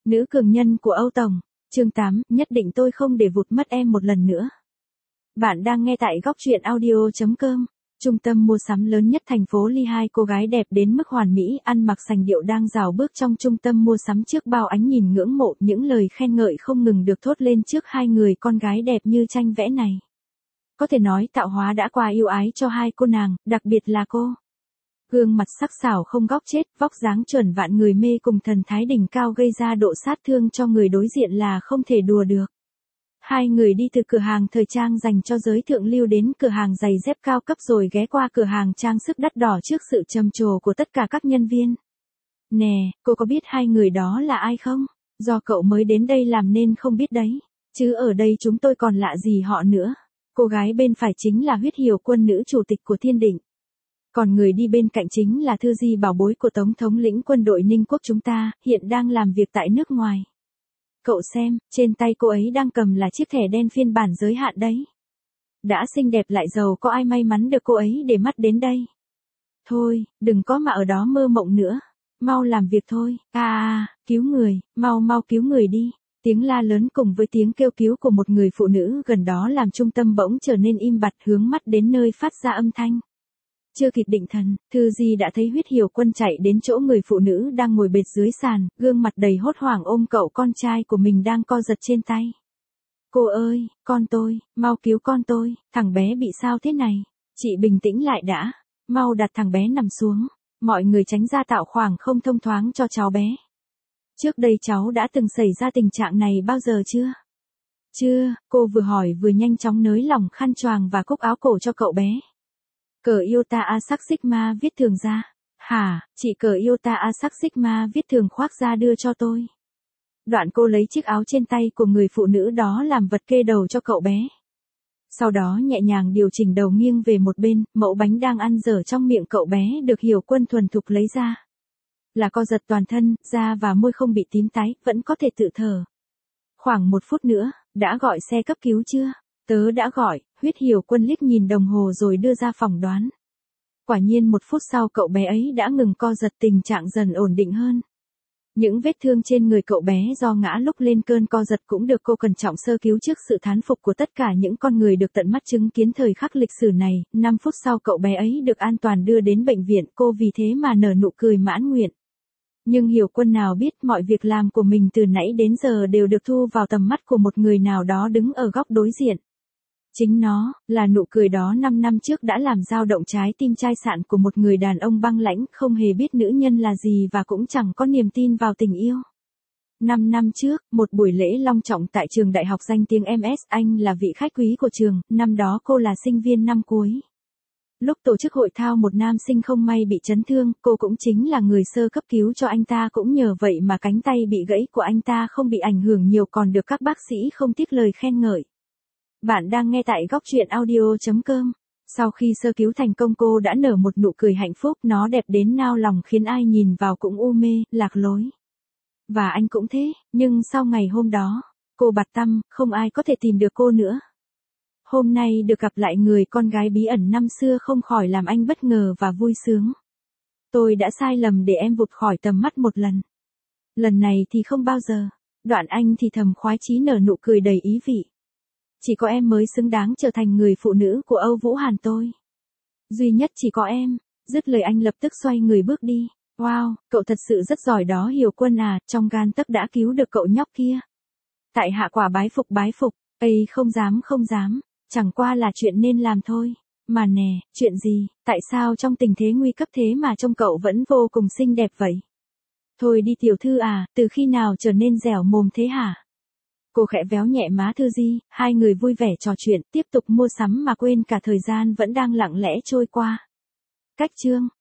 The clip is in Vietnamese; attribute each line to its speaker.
Speaker 1: Nữ cường nhân của Âu Tổng. Chương 8, nhất định tôi không để vụt mất em một lần nữa. Bạn đang nghe tại góc truyện audio.com. Trung tâm mua sắm lớn nhất thành phố Ly, hai cô gái đẹp đến mức hoàn mỹ, ăn mặc sành điệu đang rào bước trong trung tâm mua sắm trước bao ánh nhìn ngưỡng mộ, những lời khen ngợi không ngừng được thốt lên trước hai người con gái đẹp như tranh vẽ này. Có thể nói tạo hóa đã qua yêu ái cho hai cô nàng, đặc biệt là cô. Gương mặt sắc sảo không góc chết, vóc dáng chuẩn vạn người mê cùng thần thái đỉnh cao gây ra độ sát thương cho người đối diện là không thể đùa được. Hai người đi từ cửa hàng thời trang dành cho giới thượng lưu đến cửa hàng giày dép cao cấp rồi ghé qua cửa hàng trang sức đắt đỏ trước sự trầm trồ của tất cả các nhân viên. Nè, cô có biết hai người đó là ai không? Do cậu mới đến đây làm nên không biết đấy. Chứ ở đây chúng tôi còn lạ gì họ nữa. Cô gái bên phải chính là Huyết Hiểu Quân, nữ chủ tịch của Thiên Định. Còn người đi bên cạnh chính là Thư Di, bảo bối của Tổng thống lĩnh quân đội Ninh Quốc chúng ta, hiện đang làm việc tại nước ngoài. Cậu xem, trên tay cô ấy đang cầm là chiếc thẻ đen phiên bản giới hạn đấy. Đã xinh đẹp lại giàu, có ai may mắn được cô ấy để mắt đến đây. Thôi, đừng có mà ở đó mơ mộng nữa. Mau làm việc thôi. Cứu người, mau mau cứu người đi. Tiếng la lớn cùng với tiếng kêu cứu của một người phụ nữ gần đó làm trung tâm bỗng trở nên im bặt, hướng mắt đến nơi phát ra âm thanh. Chưa kịp định thần, Thư Di đã thấy Huyết Hiểu Quân chạy đến chỗ người phụ nữ đang ngồi bệt dưới sàn, gương mặt đầy hốt hoảng ôm cậu con trai của mình đang co giật trên tay. Cô ơi, con tôi, mau cứu con tôi, thằng bé bị sao thế này? Chị bình tĩnh lại đã, mau đặt thằng bé nằm xuống, mọi người tránh ra tạo khoảng không thông thoáng cho cháu bé. Trước đây cháu đã từng xảy ra tình trạng này bao giờ chưa? Chưa, cô vừa hỏi vừa nhanh chóng nới lỏng khăn choàng và cúc áo cổ cho cậu bé. Cờ Iota Asac Sigma viết thường ra. Hả, chị cờ Iota Asac Sigma viết thường khoác ra đưa cho tôi. Đoạn cô lấy chiếc áo trên tay của người phụ nữ đó làm vật kê đầu cho cậu bé. Sau đó nhẹ nhàng điều chỉnh đầu nghiêng về một bên, mẫu bánh đang ăn dở trong miệng cậu bé được Hiểu Quân thuần thục lấy ra. Là co giật toàn thân, da và môi không bị tím tái, vẫn có thể tự thở. Khoảng 1 phút nữa, đã gọi xe cấp cứu chưa? Tớ đã gọi. Huyết Hiểu Quân liếc nhìn đồng hồ rồi đưa ra phỏng đoán. Quả nhiên 1 phút sau cậu bé ấy đã ngừng co giật, tình trạng dần ổn định hơn. Những vết thương trên người cậu bé do ngã lúc lên cơn co giật cũng được cô cẩn trọng sơ cứu trước sự thán phục của tất cả những con người được tận mắt chứng kiến thời khắc lịch sử này. 5 phút sau cậu bé ấy được an toàn đưa đến bệnh viện, cô vì thế mà nở nụ cười mãn nguyện. Nhưng Hiểu Quân nào biết mọi việc làm của mình từ nãy đến giờ đều được thu vào tầm mắt của một người nào đó đứng ở góc đối diện. Chính nó, là nụ cười đó 5 năm trước đã làm dao động trái tim chai sạn của một người đàn ông băng lãnh, không hề biết nữ nhân là gì và cũng chẳng có niềm tin vào tình yêu. 5 năm trước, một buổi lễ long trọng tại trường đại học danh tiếng MS, anh là vị khách quý của trường, năm đó cô là sinh viên năm cuối. Lúc tổ chức hội thao một nam sinh không may bị chấn thương, cô cũng chính là người sơ cấp cứu cho anh ta, cũng nhờ vậy mà cánh tay bị gãy của anh ta không bị ảnh hưởng nhiều, còn được các bác sĩ không tiếc lời khen ngợi. Bạn đang nghe tại góc truyện audio.com. Sau khi sơ cứu thành công cô đã nở một nụ cười hạnh phúc, nó đẹp đến nao lòng khiến ai nhìn vào cũng u mê, lạc lối. Và anh cũng thế, nhưng sau ngày hôm đó, cô bặt tăm, không ai có thể tìm được cô nữa. Hôm nay được gặp lại người con gái bí ẩn năm xưa không khỏi làm anh bất ngờ và vui sướng. Tôi đã sai lầm để em vụt khỏi tầm mắt một lần. Lần này thì không bao giờ. Đoạn anh thì thầm khoái chí nở nụ cười đầy ý vị. Chỉ có em mới xứng đáng trở thành người phụ nữ của Âu Vũ Hàn tôi. Duy nhất chỉ có em. Dứt lời anh lập tức xoay người bước đi. Wow, cậu thật sự rất giỏi đó Hiểu Quân à, trong gan tấc đã cứu được cậu nhóc kia. Tại hạ quả bái phục bái phục. Ây, không dám không dám. Chẳng qua là chuyện nên làm thôi. Mà nè, chuyện gì, tại sao trong tình thế nguy cấp thế mà trông cậu vẫn vô cùng xinh đẹp vậy? Thôi đi tiểu thư à, từ khi nào trở nên dẻo mồm thế hả? Cô khẽ véo nhẹ má Thư Di, hai người vui vẻ trò chuyện, tiếp tục mua sắm mà quên cả thời gian vẫn đang lặng lẽ trôi qua. Cách chương